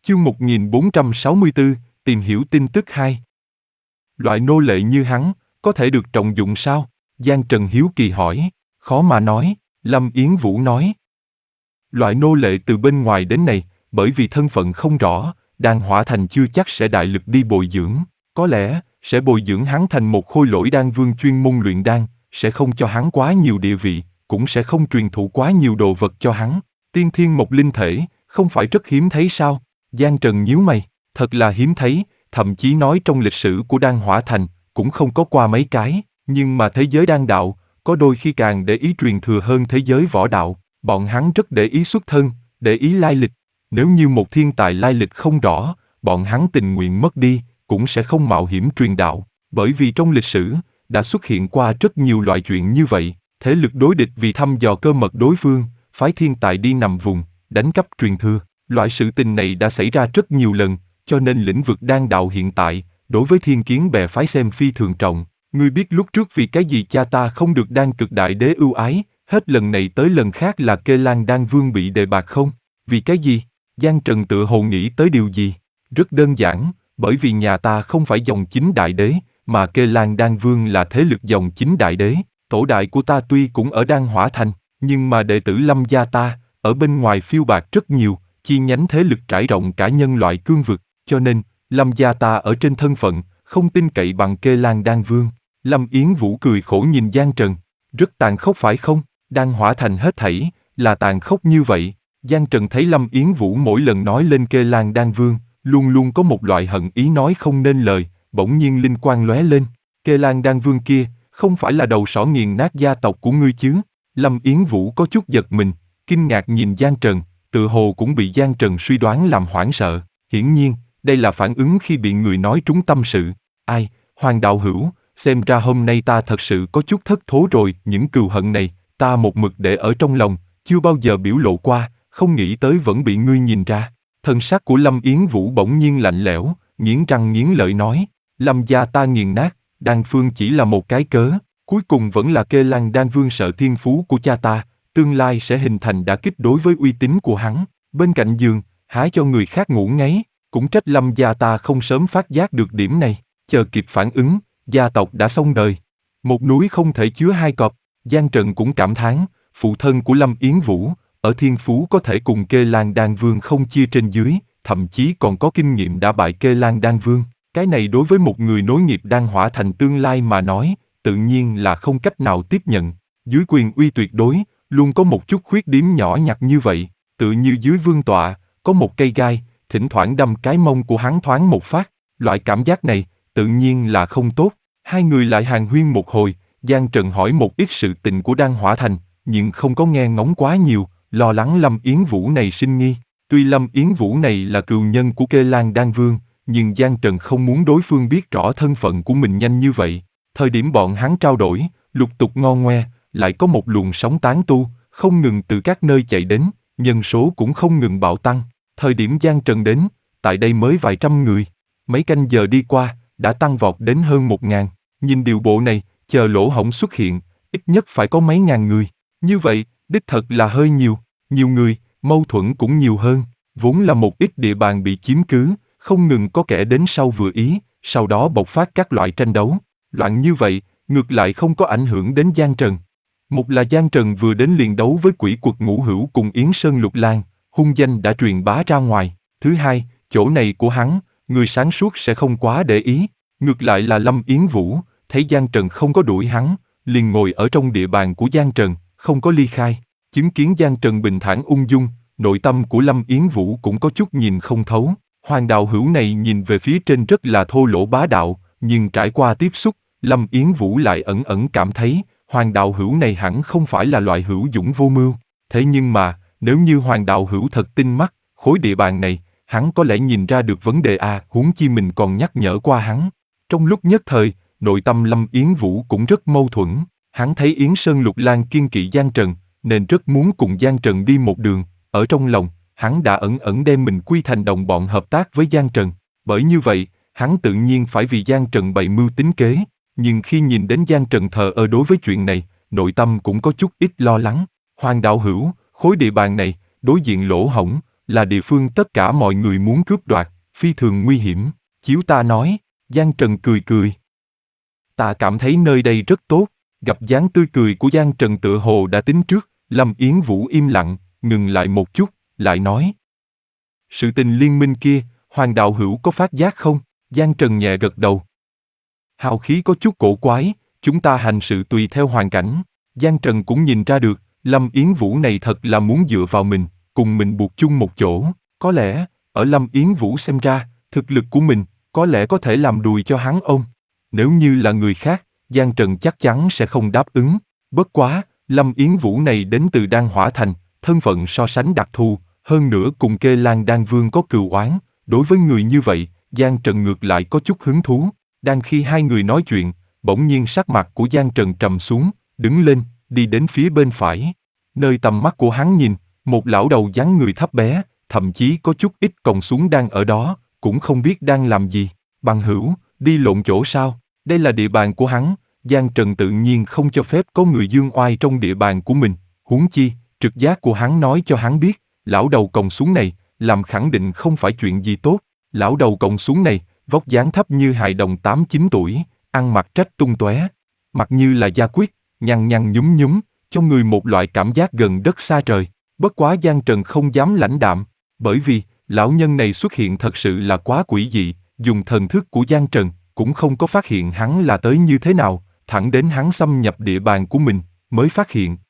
Chương 1464, tìm hiểu tin tức 2. Loại nô lệ như hắn, có thể được trọng dụng sao? Giang Trần hiếu kỳ hỏi. Khó mà nói, Lâm Yến Vũ nói. Loại nô lệ từ bên ngoài đến này, bởi vì thân phận không rõ, Đan Hỏa Thành chưa chắc sẽ đại lực đi bồi dưỡng. Có lẽ, sẽ bồi dưỡng hắn thành một khôi lỗi đan vương chuyên môn luyện đan, sẽ không cho hắn quá nhiều địa vị, cũng sẽ không truyền thụ quá nhiều đồ vật cho hắn. Tiên thiên một linh thể, không phải rất hiếm thấy sao? Giang Trần nhíu mày, thật là hiếm thấy, thậm chí nói trong lịch sử của Đan Hỏa Thành, cũng không có qua mấy cái, nhưng mà thế giới đan đạo, có đôi khi càng để ý truyền thừa hơn thế giới võ đạo, bọn hắn rất để ý xuất thân, để ý lai lịch. Nếu như một thiên tài lai lịch không rõ, bọn hắn tình nguyện mất đi, cũng sẽ không mạo hiểm truyền đạo, bởi vì trong lịch sử, đã xuất hiện qua rất nhiều loại chuyện như vậy, thế lực đối địch vì thăm dò cơ mật đối phương, phái thiên tài đi nằm vùng, đánh cắp truyền thừa. Loại sự tình này đã xảy ra rất nhiều lần, cho nên lĩnh vực đan đạo hiện tại, đối với thiên kiến bè phái xem phi thường trọng. Ngươi biết lúc trước vì cái gì cha ta không được đan cực đại đế ưu ái, hết lần này tới lần khác là Kê Lan Đan Vương bị đề bạt không? Vì cái gì? Giang Trần tự hồ nghĩ tới điều gì? Rất đơn giản, bởi vì nhà ta không phải dòng chính đại đế, mà Kê Lan Đan Vương là thế lực dòng chính đại đế. Tổ đại của ta tuy cũng ở Đan Hỏa Thành, nhưng mà đệ tử Lâm gia ta, ở bên ngoài phiêu bạt rất nhiều, chi nhánh thế lực trải rộng cả nhân loại cương vực, cho nên, Lâm gia ta ở trên thân phận, không tin cậy bằng Kê Lan Đan Vương. Lâm Yến Vũ cười khổ nhìn Giang Trần, rất tàn khốc phải không? Đan Hỏa Thành hết thảy, là tàn khốc như vậy. Giang Trần thấy Lâm Yến Vũ mỗi lần nói lên Kê Lan Đan Vương, luôn luôn có một loại hận ý nói không nên lời, bỗng nhiên linh quang lóe lên. Kê Lan Đan Vương kia, không phải là đầu sỏ nghiền nát gia tộc của ngươi chứ? Lâm Yến Vũ có chút giật mình, kinh ngạc nhìn Giang Trần, tự hồ cũng bị Giang Trần suy đoán làm hoảng sợ. Hiển nhiên, đây là phản ứng khi bị người nói trúng tâm sự. Ai, Hoàng đạo hữu, xem ra hôm nay ta thật sự có chút thất thố rồi, những cừu hận này, ta một mực để ở trong lòng, chưa bao giờ biểu lộ qua, không nghĩ tới vẫn bị ngươi nhìn ra. Thân sắc của Lâm Yến Vũ bỗng nhiên lạnh lẽo, nghiến răng nghiến lợi nói, Lâm gia ta nghiền nát, Đan Phương chỉ là một cái cớ, cuối cùng vẫn là Kê Lan Đan Vương sợ thiên phú của cha ta, tương lai sẽ hình thành đả kích đối với uy tín của hắn. Bên cạnh giường, hái cho người khác ngủ ngáy, cũng trách Lâm gia ta không sớm phát giác được điểm này, chờ kịp phản ứng, gia tộc đã xong đời. Một núi không thể chứa hai cọp, Giang Trần cũng cảm thán, phụ thân của Lâm Yến Vũ, ở thiên phú có thể cùng Kê Lan Đan Vương không chia trên dưới, thậm chí còn có kinh nghiệm đã bại Kê Lan Đan Vương. Cái này đối với một người nối nghiệp Đan Hỏa Thành tương lai mà nói, tự nhiên là không cách nào tiếp nhận. Dưới quyền uy tuyệt đối, luôn có một chút khuyết điểm nhỏ nhặt như vậy, tự như dưới vương tọa, có một cây gai, thỉnh thoảng đâm cái mông của hắn thoáng một phát, loại cảm giác này, tự nhiên là không tốt. Hai người lại hàn huyên một hồi, Giang Trần hỏi một ít sự tình của Đan Hỏa Thành, nhưng không có nghe ngóng quá nhiều, lo lắng Lâm Yến Vũ này sinh nghi. Tuy Lâm Yến Vũ này là cừu nhân của Kê Lan Đan Vương, nhưng Giang Trần không muốn đối phương biết rõ thân phận của mình nhanh như vậy. Thời điểm bọn hắn trao đổi, lục tục ngo ngoe, lại có một luồng sóng tán tu, không ngừng từ các nơi chạy đến, nhân số cũng không ngừng bạo tăng. Thời điểm Giang Trần đến, tại đây mới vài trăm người. Mấy canh giờ đi qua, đã tăng vọt đến hơn 1000. Nhìn điều bộ này, chờ lỗ hổng xuất hiện, ít nhất phải có mấy ngàn người. Như vậy, đích thật là hơi nhiều. Nhiều người, mâu thuẫn cũng nhiều hơn. Vốn là một ít địa bàn bị chiếm cứ, không ngừng có kẻ đến sau vừa ý, sau đó bộc phát các loại tranh đấu. Loạn như vậy, ngược lại không có ảnh hưởng đến Giang Trần. Một là Giang Trần vừa đến liền đấu với quỷ quật Ngũ Hữu cùng Yến Sơn Lục Lan, hung danh đã truyền bá ra ngoài. Thứ hai, chỗ này của hắn, người sáng suốt sẽ không quá để ý. Ngược lại là Lâm Yến Vũ, thấy Giang Trần không có đuổi hắn, liền ngồi ở trong địa bàn của Giang Trần, không có ly khai. Chứng kiến Giang Trần bình thản ung dung, nội tâm của Lâm Yến Vũ cũng có chút nhìn không thấu. Hoàng đạo hữu này nhìn về phía trên rất là thô lỗ bá đạo, nhưng trải qua tiếp xúc, Lâm Yến Vũ lại ẩn ẩn cảm thấy, Hoàng đạo hữu này hẳn không phải là loại hữu dũng vô mưu. Thế nhưng mà, nếu như Hoàng đạo hữu thật tinh mắt, khối địa bàn này, hắn có lẽ nhìn ra được vấn đề huống chi mình còn nhắc nhở qua hắn. Trong lúc nhất thời, nội tâm Lâm Yến Vũ cũng rất mâu thuẫn. Hắn thấy Yến Sơn Lục Lan kiên kỵ Giang Trần, nên rất muốn cùng Giang Trần đi một đường. Ở trong lòng, hắn đã ẩn ẩn đem mình quy thành đồng bọn hợp tác với Giang Trần. Bởi như vậy, hắn tự nhiên phải vì Giang Trần bày mưu tính kế. Nhưng khi nhìn đến Giang Trần thờ ơ đối với chuyện này, nội tâm cũng có chút ít lo lắng. Hoàng đạo hữu, khối địa bàn này, đối diện lỗ hổng, là địa phương tất cả mọi người muốn cướp đoạt, phi thường nguy hiểm. Chiếu ta nói, Giang Trần cười cười. Ta cảm thấy nơi đây rất tốt. Gặp dáng tươi cười của Giang Trần tựa hồ đã tính trước, Lâm Yến Vũ im lặng, ngừng lại một chút, lại nói. Sự tình liên minh kia, Hoàng đạo hữu có phát giác không? Giang Trần nhẹ gật đầu. Hào khí có chút cổ quái, chúng ta hành sự tùy theo hoàn cảnh. Giang Trần cũng nhìn ra được, Lâm Yến Vũ này thật là muốn dựa vào mình, cùng mình buộc chung một chỗ. Có lẽ, ở Lâm Yến Vũ xem ra, thực lực của mình, có lẽ có thể làm đùi cho hắn ôm. Nếu như là người khác, Giang Trần chắc chắn sẽ không đáp ứng. Bất quá, Lâm Yến Vũ này đến từ Đan Hỏa Thành, thân phận so sánh đặc thù, hơn nữa cùng Kê Lan Đan Vương có cừu oán. Đối với người như vậy, Giang Trần ngược lại có chút hứng thú. Đang khi hai người nói chuyện, bỗng nhiên sắc mặt của Giang Trần trầm xuống, đứng lên, đi đến phía bên phải. Nơi tầm mắt của hắn nhìn, một lão đầu dáng người thấp bé, thậm chí có chút ít còng xuống đang ở đó, cũng không biết đang làm gì. Bằng hữu, đi lộn chỗ sao? Đây là địa bàn của hắn, Giang Trần tự nhiên không cho phép có người dương oai trong địa bàn của mình. Huống chi, trực giác của hắn nói cho hắn biết, lão đầu còng xuống này, làm khẳng định không phải chuyện gì tốt. Lão đầu còng xuống này, vóc dáng thấp như hài đồng 8-9 tuổi, ăn mặc rách tung tóe, mặt như là da quyết, nhăn nhăn nhúm nhúm, cho người một loại cảm giác gần đất xa trời. Bất quá Giang Trần không dám lãnh đạm, bởi vì, lão nhân này xuất hiện thật sự là quá quỷ dị, dùng thần thức của Giang Trần, cũng không có phát hiện hắn là tới như thế nào, thẳng đến hắn xâm nhập địa bàn của mình, mới phát hiện,